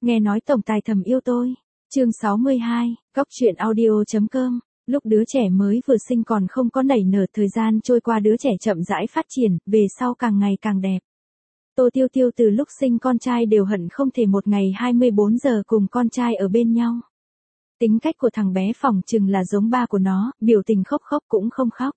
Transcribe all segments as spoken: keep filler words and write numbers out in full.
Nghe nói tổng tài thầm yêu tôi. Chương sáu mươi hai, Góc truyện audio.com. Lúc đứa trẻ mới vừa sinh còn không có nảy nở, thời gian trôi qua đứa trẻ chậm rãi phát triển, về sau càng ngày càng đẹp. Tô Tiêu Tiêu từ lúc sinh con trai đều hận không thể một ngày hai mươi bốn giờ cùng con trai ở bên nhau. Tính cách của thằng bé phỏng chừng là giống ba của nó, biểu tình khóc khóc cũng không khóc.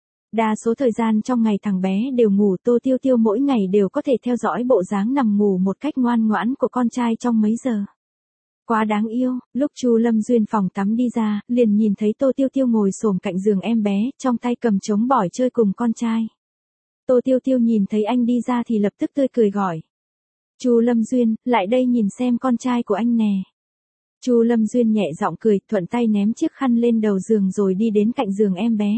Đa số thời gian trong ngày thằng bé đều ngủ, Tô Tiêu Tiêu mỗi ngày đều có thể theo dõi bộ dáng nằm ngủ một cách ngoan ngoãn của con trai trong mấy giờ. Quá đáng yêu, lúc Chu Lâm Duyên phòng tắm đi ra, liền nhìn thấy Tô Tiêu Tiêu ngồi xổm cạnh giường em bé, trong tay cầm trống bỏi chơi cùng con trai. Tô Tiêu Tiêu nhìn thấy anh đi ra thì lập tức tươi cười gọi. Chu Lâm Duyên, lại đây nhìn xem con trai của anh nè. Chu Lâm Duyên nhẹ giọng cười, thuận tay ném chiếc khăn lên đầu giường rồi đi đến cạnh giường em bé.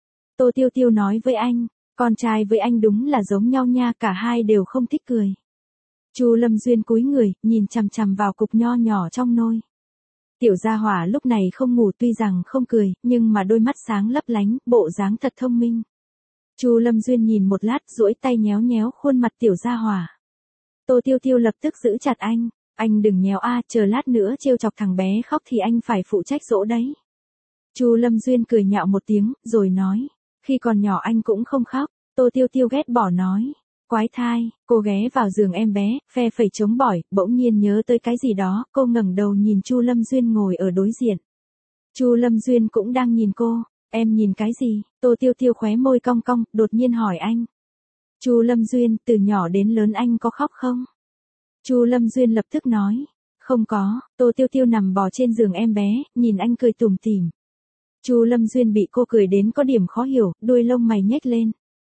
Tô Tiêu Tiêu nói với anh, con trai với anh đúng là giống nhau nha, cả hai đều không thích cười. Chu Lâm Duyên cúi người, nhìn chằm chằm vào cục nho nhỏ trong nôi. Tiểu Gia Hỏa lúc này không ngủ, tuy rằng không cười, nhưng mà đôi mắt sáng lấp lánh, bộ dáng thật thông minh. Chu Lâm Duyên nhìn một lát, duỗi tay nhéo nhéo khuôn mặt Tiểu Gia Hỏa. Tô Tiêu Tiêu lập tức giữ chặt anh, anh đừng nhéo a, chờ lát nữa trêu chọc thằng bé khóc thì anh phải phụ trách dỗ đấy. Chu Lâm Duyên cười nhạo một tiếng, rồi nói, khi còn nhỏ anh cũng không khóc. Tô Tiêu Tiêu ghét bỏ nói, quái thai. Cô ghé vào giường em bé, phe phẩy trống bỏi, bỗng nhiên nhớ tới cái gì đó, cô ngẩng đầu nhìn Chu Lâm Duyên ngồi ở đối diện. Chu Lâm Duyên cũng đang nhìn cô, em nhìn cái gì? Tô Tiêu Tiêu khóe môi cong cong, đột nhiên hỏi anh. Chu Lâm Duyên, từ nhỏ đến lớn anh có khóc không? Chu Lâm Duyên lập tức nói, không có. Tô Tiêu Tiêu nằm bò trên giường em bé, nhìn anh cười tủm tỉm. Chu Lâm Duyên bị cô cười đến có điểm khó hiểu, đuôi lông mày nhếch lên.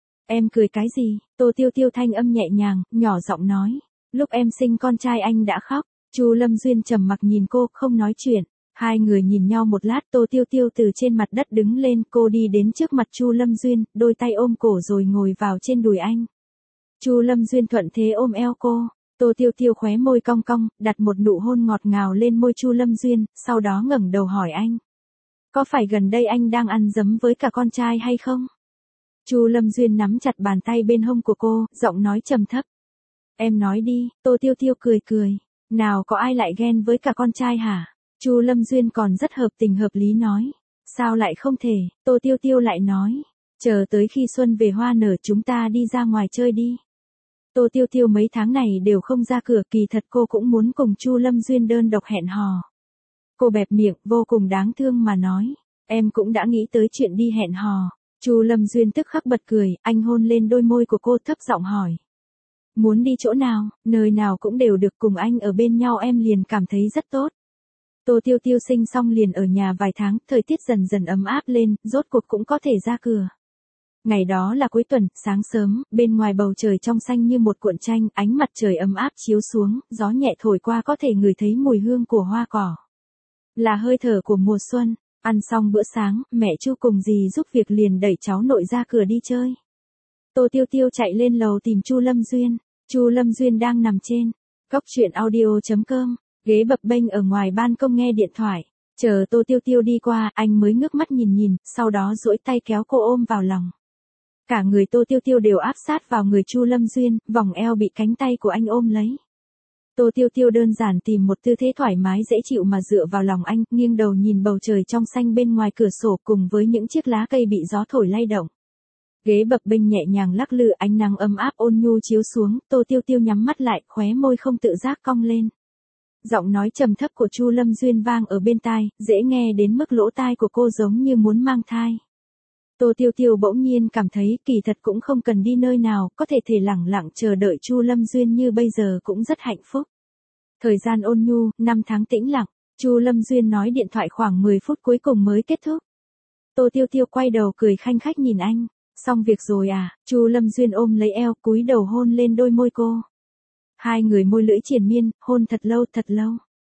Em cười cái gì? Tô Tiêu Tiêu thanh âm nhẹ nhàng, nhỏ giọng nói. Lúc em sinh con trai anh đã khóc. Chu Lâm Duyên trầm mặc nhìn cô, không nói chuyện. Hai người nhìn nhau một lát, Tô Tiêu Tiêu từ trên mặt đất đứng lên, cô đi đến trước mặt Chu Lâm Duyên, đôi tay ôm cổ rồi ngồi vào trên đùi anh. Chu Lâm Duyên thuận thế ôm eo cô. Tô Tiêu Tiêu khóe môi cong cong, đặt một nụ hôn ngọt ngào lên môi Chu Lâm Duyên, sau đó ngẩng đầu hỏi anh. Có phải gần đây anh đang ăn dấm với cả con trai hay không? Chu Lâm Duyên nắm chặt bàn tay bên hông của cô, giọng nói trầm thấp. Em nói đi. Tô Tiêu Tiêu cười cười. Nào có ai lại ghen với cả con trai hả? Chu Lâm Duyên còn rất hợp tình hợp lý nói. Sao lại không thể? Tô Tiêu Tiêu lại nói. Chờ tới khi xuân về hoa nở chúng ta đi ra ngoài chơi đi. Tô Tiêu Tiêu mấy tháng này đều không ra cửa, kỳ thật cô cũng muốn cùng Chu Lâm Duyên đơn độc hẹn hò. Cô bẹp miệng, vô cùng đáng thương mà nói. Em cũng đã nghĩ tới chuyện đi hẹn hò. Chu Lâm Duyên tức khắc bật cười, anh hôn lên đôi môi của cô thấp giọng hỏi. Muốn đi chỗ nào, nơi nào cũng đều được, cùng anh ở bên nhau em liền cảm thấy rất tốt. Tô Tiêu Tiêu sinh xong liền ở nhà vài tháng, thời tiết dần dần ấm áp lên, rốt cuộc cũng có thể ra cửa. Ngày đó là cuối tuần, sáng sớm, bên ngoài bầu trời trong xanh như một cuộn tranh, ánh mặt trời ấm áp chiếu xuống, gió nhẹ thổi qua có thể ngửi thấy mùi hương của hoa cỏ. Là hơi thở của mùa xuân. Ăn xong bữa sáng, mẹ Chu cùng dì giúp việc liền đẩy cháu nội ra cửa đi chơi. Tô Tiêu Tiêu chạy lên lầu tìm Chu Lâm Duyên. Chu Lâm Duyên đang nằm trên góc truyện audio.com, ghế bập bênh ở ngoài ban công nghe điện thoại. Chờ Tô Tiêu Tiêu đi qua, anh mới ngước mắt nhìn nhìn, sau đó duỗi tay kéo cô ôm vào lòng. Cả người Tô Tiêu Tiêu đều áp sát vào người Chu Lâm Duyên, vòng eo bị cánh tay của anh ôm lấy. Tô Tiêu Tiêu đơn giản tìm một tư thế thoải mái dễ chịu mà dựa vào lòng anh, nghiêng đầu nhìn bầu trời trong xanh bên ngoài cửa sổ cùng với những chiếc lá cây bị gió thổi lay động. Ghế bập bênh nhẹ nhàng lắc lư, ánh nắng ấm áp ôn nhu chiếu xuống, Tô Tiêu Tiêu nhắm mắt lại, khóe môi không tự giác cong lên. Giọng nói trầm thấp của Chu Lâm Duyên vang ở bên tai, dễ nghe đến mức lỗ tai của cô giống như muốn mang thai. Tô Tiêu Tiêu bỗng nhiên cảm thấy kỳ thật cũng không cần đi nơi nào, có thể thể lẳng lặng chờ đợi Chu Lâm Duyên như bây giờ cũng rất hạnh phúc. Thời gian ôn nhu, năm tháng tĩnh lặng, Chu Lâm Duyên nói điện thoại khoảng mười phút cuối cùng mới kết thúc. Tô Tiêu Tiêu quay đầu cười khanh khách nhìn anh, xong việc rồi à? Chu Lâm Duyên ôm lấy eo, cúi đầu hôn lên đôi môi cô. Hai người môi lưỡi triền miên, hôn thật lâu thật lâu.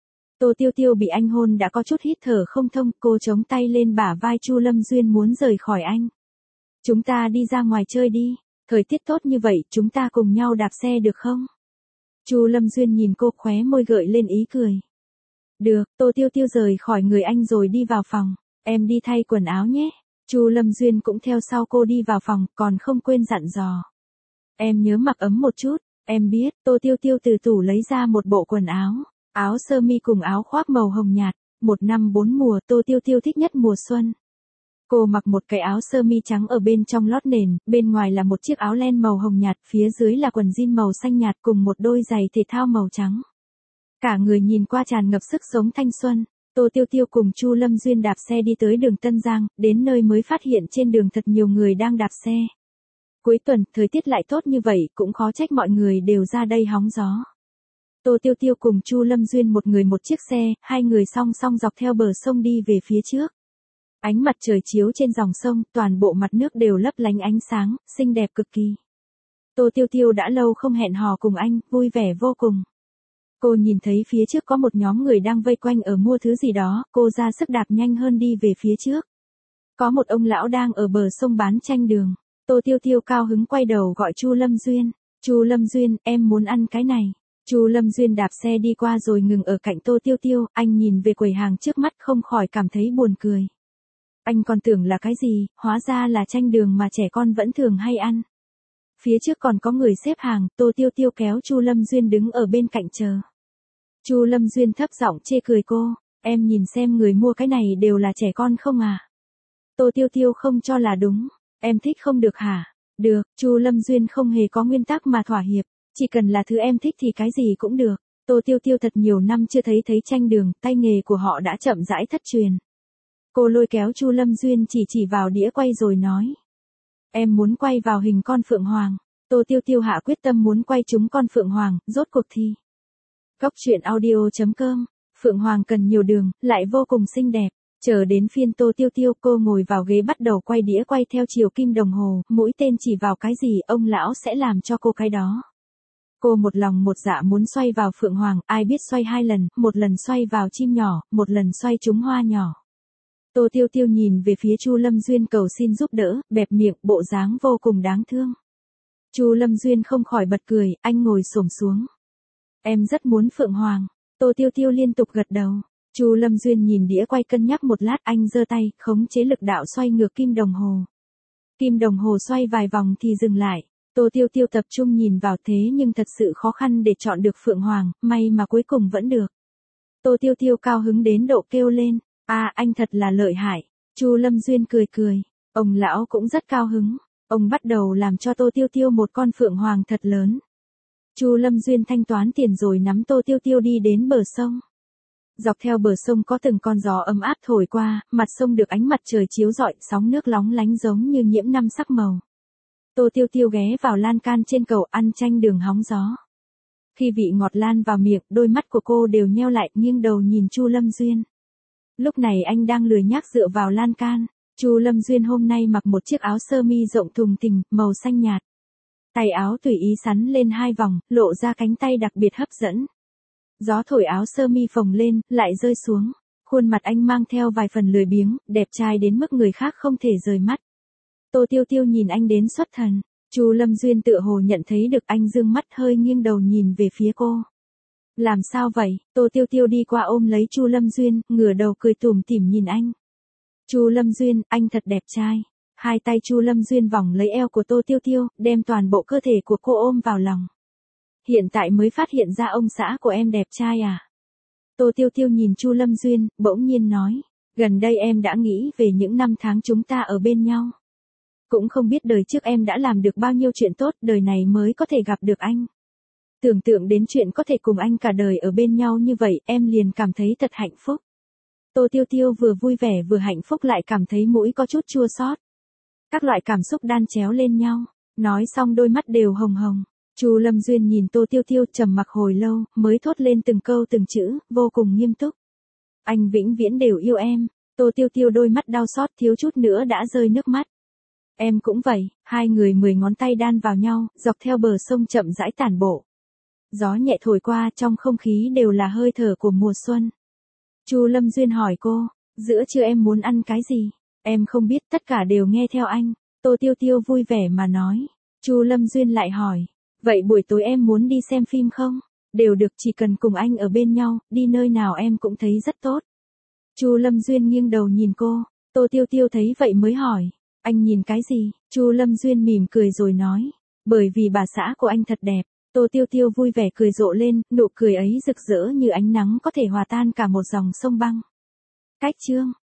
Tô Tiêu Tiêu bị anh hôn đã có chút hít thở không thông, cô chống tay lên bả vai Chu Lâm Duyên muốn rời khỏi anh. Chúng ta đi ra ngoài chơi đi, thời tiết tốt như vậy, chúng ta cùng nhau đạp xe được không? Chu Lâm Duyên nhìn cô, khóe môi gợi lên ý cười. Được. Tô Tiêu Tiêu rời khỏi người anh rồi đi vào phòng. Em đi thay quần áo nhé. Chu Lâm Duyên cũng theo sau cô đi vào phòng, còn không quên dặn dò. Em nhớ mặc ấm một chút. Em biết. Tô Tiêu Tiêu từ tủ lấy ra một bộ quần áo. Áo sơ mi cùng áo khoác màu hồng nhạt, một năm bốn mùa, Tô Tiêu Tiêu thích nhất mùa xuân. Cô mặc một cái áo sơ mi trắng ở bên trong lót nền, bên ngoài là một chiếc áo len màu hồng nhạt, phía dưới là quần jean màu xanh nhạt cùng một đôi giày thể thao màu trắng. Cả người nhìn qua tràn ngập sức sống thanh xuân. Tô Tiêu Tiêu cùng Chu Lâm Duyên đạp xe đi tới đường Tân Giang, đến nơi mới phát hiện trên đường thật nhiều người đang đạp xe. Cuối tuần, thời tiết lại tốt như vậy, cũng khó trách mọi người đều ra đây hóng gió. Tô Tiêu Tiêu cùng Chu Lâm Duyên một người một chiếc xe, hai người song song dọc theo bờ sông đi về phía trước. Ánh mặt trời chiếu trên dòng sông, toàn bộ mặt nước đều lấp lánh ánh sáng, xinh đẹp cực kỳ. Tô Tiêu Tiêu đã lâu không hẹn hò cùng anh, vui vẻ vô cùng. Cô nhìn thấy phía trước có một nhóm người đang vây quanh ở mua thứ gì đó, cô ra sức đạp nhanh hơn đi về phía trước. Có một ông lão đang ở bờ sông bán chanh đường. Tô Tiêu Tiêu cao hứng quay đầu gọi Chu Lâm Duyên. Chu Lâm Duyên, em muốn ăn cái này. Chu Lâm Duyên đạp xe đi qua rồi ngừng ở cạnh Tô Tiêu Tiêu, anh nhìn về quầy hàng trước mắt không khỏi cảm thấy buồn cười. Anh còn tưởng là cái gì, hóa ra là chanh đường mà trẻ con vẫn thường hay ăn. Phía trước còn có người xếp hàng, Tô Tiêu Tiêu kéo Chu Lâm Duyên đứng ở bên cạnh chờ. Chu Lâm Duyên thấp giọng chê cười cô, em nhìn xem người mua cái này đều là trẻ con không à? Tô Tiêu Tiêu không cho là đúng, em thích không được hả? Được, Chu Lâm Duyên không hề có nguyên tắc mà thỏa hiệp, chỉ cần là thứ em thích thì cái gì cũng được. Tô Tiêu Tiêu thật nhiều năm chưa thấy thấy chanh đường, tay nghề của họ đã chậm rãi thất truyền. Cô lôi kéo Chu Lâm Duyên chỉ chỉ vào đĩa quay rồi nói. Em muốn quay vào hình con phượng hoàng. Tô Tiêu Tiêu hạ quyết tâm muốn quay chúng con phượng hoàng, rốt cuộc thì. Cóc truyện audio chấm com, phượng hoàng cần nhiều đường, lại vô cùng xinh đẹp. Chờ đến phiên Tô Tiêu Tiêu, cô ngồi vào ghế bắt đầu quay đĩa quay theo chiều kim đồng hồ, mũi tên chỉ vào cái gì ông lão sẽ làm cho cô cái đó. Cô một lòng một dạ muốn xoay vào phượng hoàng, ai biết xoay hai lần, một lần xoay vào chim nhỏ, một lần xoay trúng hoa nhỏ. Tô Tiêu Tiêu nhìn về phía Chu Lâm Duyên cầu xin giúp đỡ, bẹp miệng, bộ dáng vô cùng đáng thương. Chu Lâm Duyên không khỏi bật cười, anh ngồi xổm xuống. Em rất muốn phượng hoàng. Tô Tiêu Tiêu liên tục gật đầu. Chu Lâm Duyên nhìn đĩa quay cân nhắc một lát, anh giơ tay, khống chế lực đạo xoay ngược kim đồng hồ. Kim đồng hồ xoay vài vòng thì dừng lại. Tô Tiêu Tiêu tập trung nhìn vào thế nhưng thật sự khó khăn để chọn được phượng hoàng, may mà cuối cùng vẫn được. Tô Tiêu Tiêu cao hứng đến độ kêu lên. À, anh thật là lợi hại. Chu Lâm Duyên cười cười. Ông lão cũng rất cao hứng. Ông bắt đầu làm cho Tô Tiêu Tiêu một con phượng hoàng thật lớn. Chu Lâm Duyên thanh toán tiền rồi nắm Tô Tiêu Tiêu đi đến bờ sông. Dọc theo bờ sông có từng con gió ấm áp thổi qua, mặt sông được ánh mặt trời chiếu rọi, sóng nước lóng lánh giống như nhiễm năm sắc màu. Tô Tiêu Tiêu ghé vào lan can trên cầu ăn chanh đường hóng gió. Khi vị ngọt lan vào miệng, đôi mắt của cô đều nheo lại, nghiêng đầu nhìn Chu Lâm Duyên. Lúc này anh đang lười nhác dựa vào lan can. Chu Lâm Duyên hôm nay mặc một chiếc áo sơ mi rộng thùng thình, màu xanh nhạt. Tay áo tùy ý sắn lên hai vòng, lộ ra cánh tay đặc biệt hấp dẫn. Gió thổi áo sơ mi phồng lên, lại rơi xuống. Khuôn mặt anh mang theo vài phần lười biếng, đẹp trai đến mức người khác không thể rời mắt. Tô Tiêu Tiêu nhìn anh đến xuất thần. Chu Lâm Duyên tựa hồ nhận thấy được anh dương mắt, hơi nghiêng đầu nhìn về phía cô. Làm sao vậy? Tô Tiêu Tiêu đi qua ôm lấy Chu Lâm Duyên, ngửa đầu cười tủm tỉm nhìn anh. Chu Lâm Duyên, anh thật đẹp trai. Hai tay Chu Lâm Duyên vòng lấy eo của Tô Tiêu Tiêu, đem toàn bộ cơ thể của cô ôm vào lòng. Hiện tại mới phát hiện ra ông xã của em đẹp trai à? Tô Tiêu Tiêu nhìn Chu Lâm Duyên, bỗng nhiên nói. Gần đây em đã nghĩ về những năm tháng chúng ta ở bên nhau. Cũng không biết đời trước em đã làm được bao nhiêu chuyện tốt, đời này mới có thể gặp được anh. Tưởng tượng đến chuyện có thể cùng anh cả đời ở bên nhau như vậy, em liền cảm thấy thật hạnh phúc. Tô Tiêu Tiêu vừa vui vẻ vừa hạnh phúc lại cảm thấy mũi có chút chua xót. Các loại cảm xúc đan chéo lên nhau, nói xong đôi mắt đều hồng hồng. Chu Lâm Duyên nhìn Tô Tiêu Tiêu trầm mặc hồi lâu, mới thốt lên từng câu từng chữ, vô cùng nghiêm túc. Anh vĩnh viễn đều yêu em. Tô Tiêu Tiêu đôi mắt đau xót thiếu chút nữa đã rơi nước mắt. Em cũng vậy, hai người mười ngón tay đan vào nhau, dọc theo bờ sông chậm rãi tản bộ. Gió nhẹ thổi qua, trong không khí đều là hơi thở của mùa xuân. Chu Lâm Duyên hỏi cô, giữa trưa em muốn ăn cái gì? Em không biết, tất cả đều nghe theo anh. Tô Tiêu Tiêu vui vẻ mà nói. Chu Lâm Duyên lại hỏi, vậy buổi tối em muốn đi xem phim không? Đều được, chỉ cần cùng anh ở bên nhau, đi nơi nào em cũng thấy rất tốt. Chu Lâm Duyên nghiêng đầu nhìn cô, Tô Tiêu Tiêu thấy vậy mới hỏi, anh nhìn cái gì? Chu Lâm Duyên mỉm cười rồi nói, bởi vì bà xã của anh thật đẹp. Tô Tiêu Tiêu vui vẻ cười rộ lên, nụ cười ấy rực rỡ như ánh nắng có thể hòa tan cả một dòng sông băng. Cách chương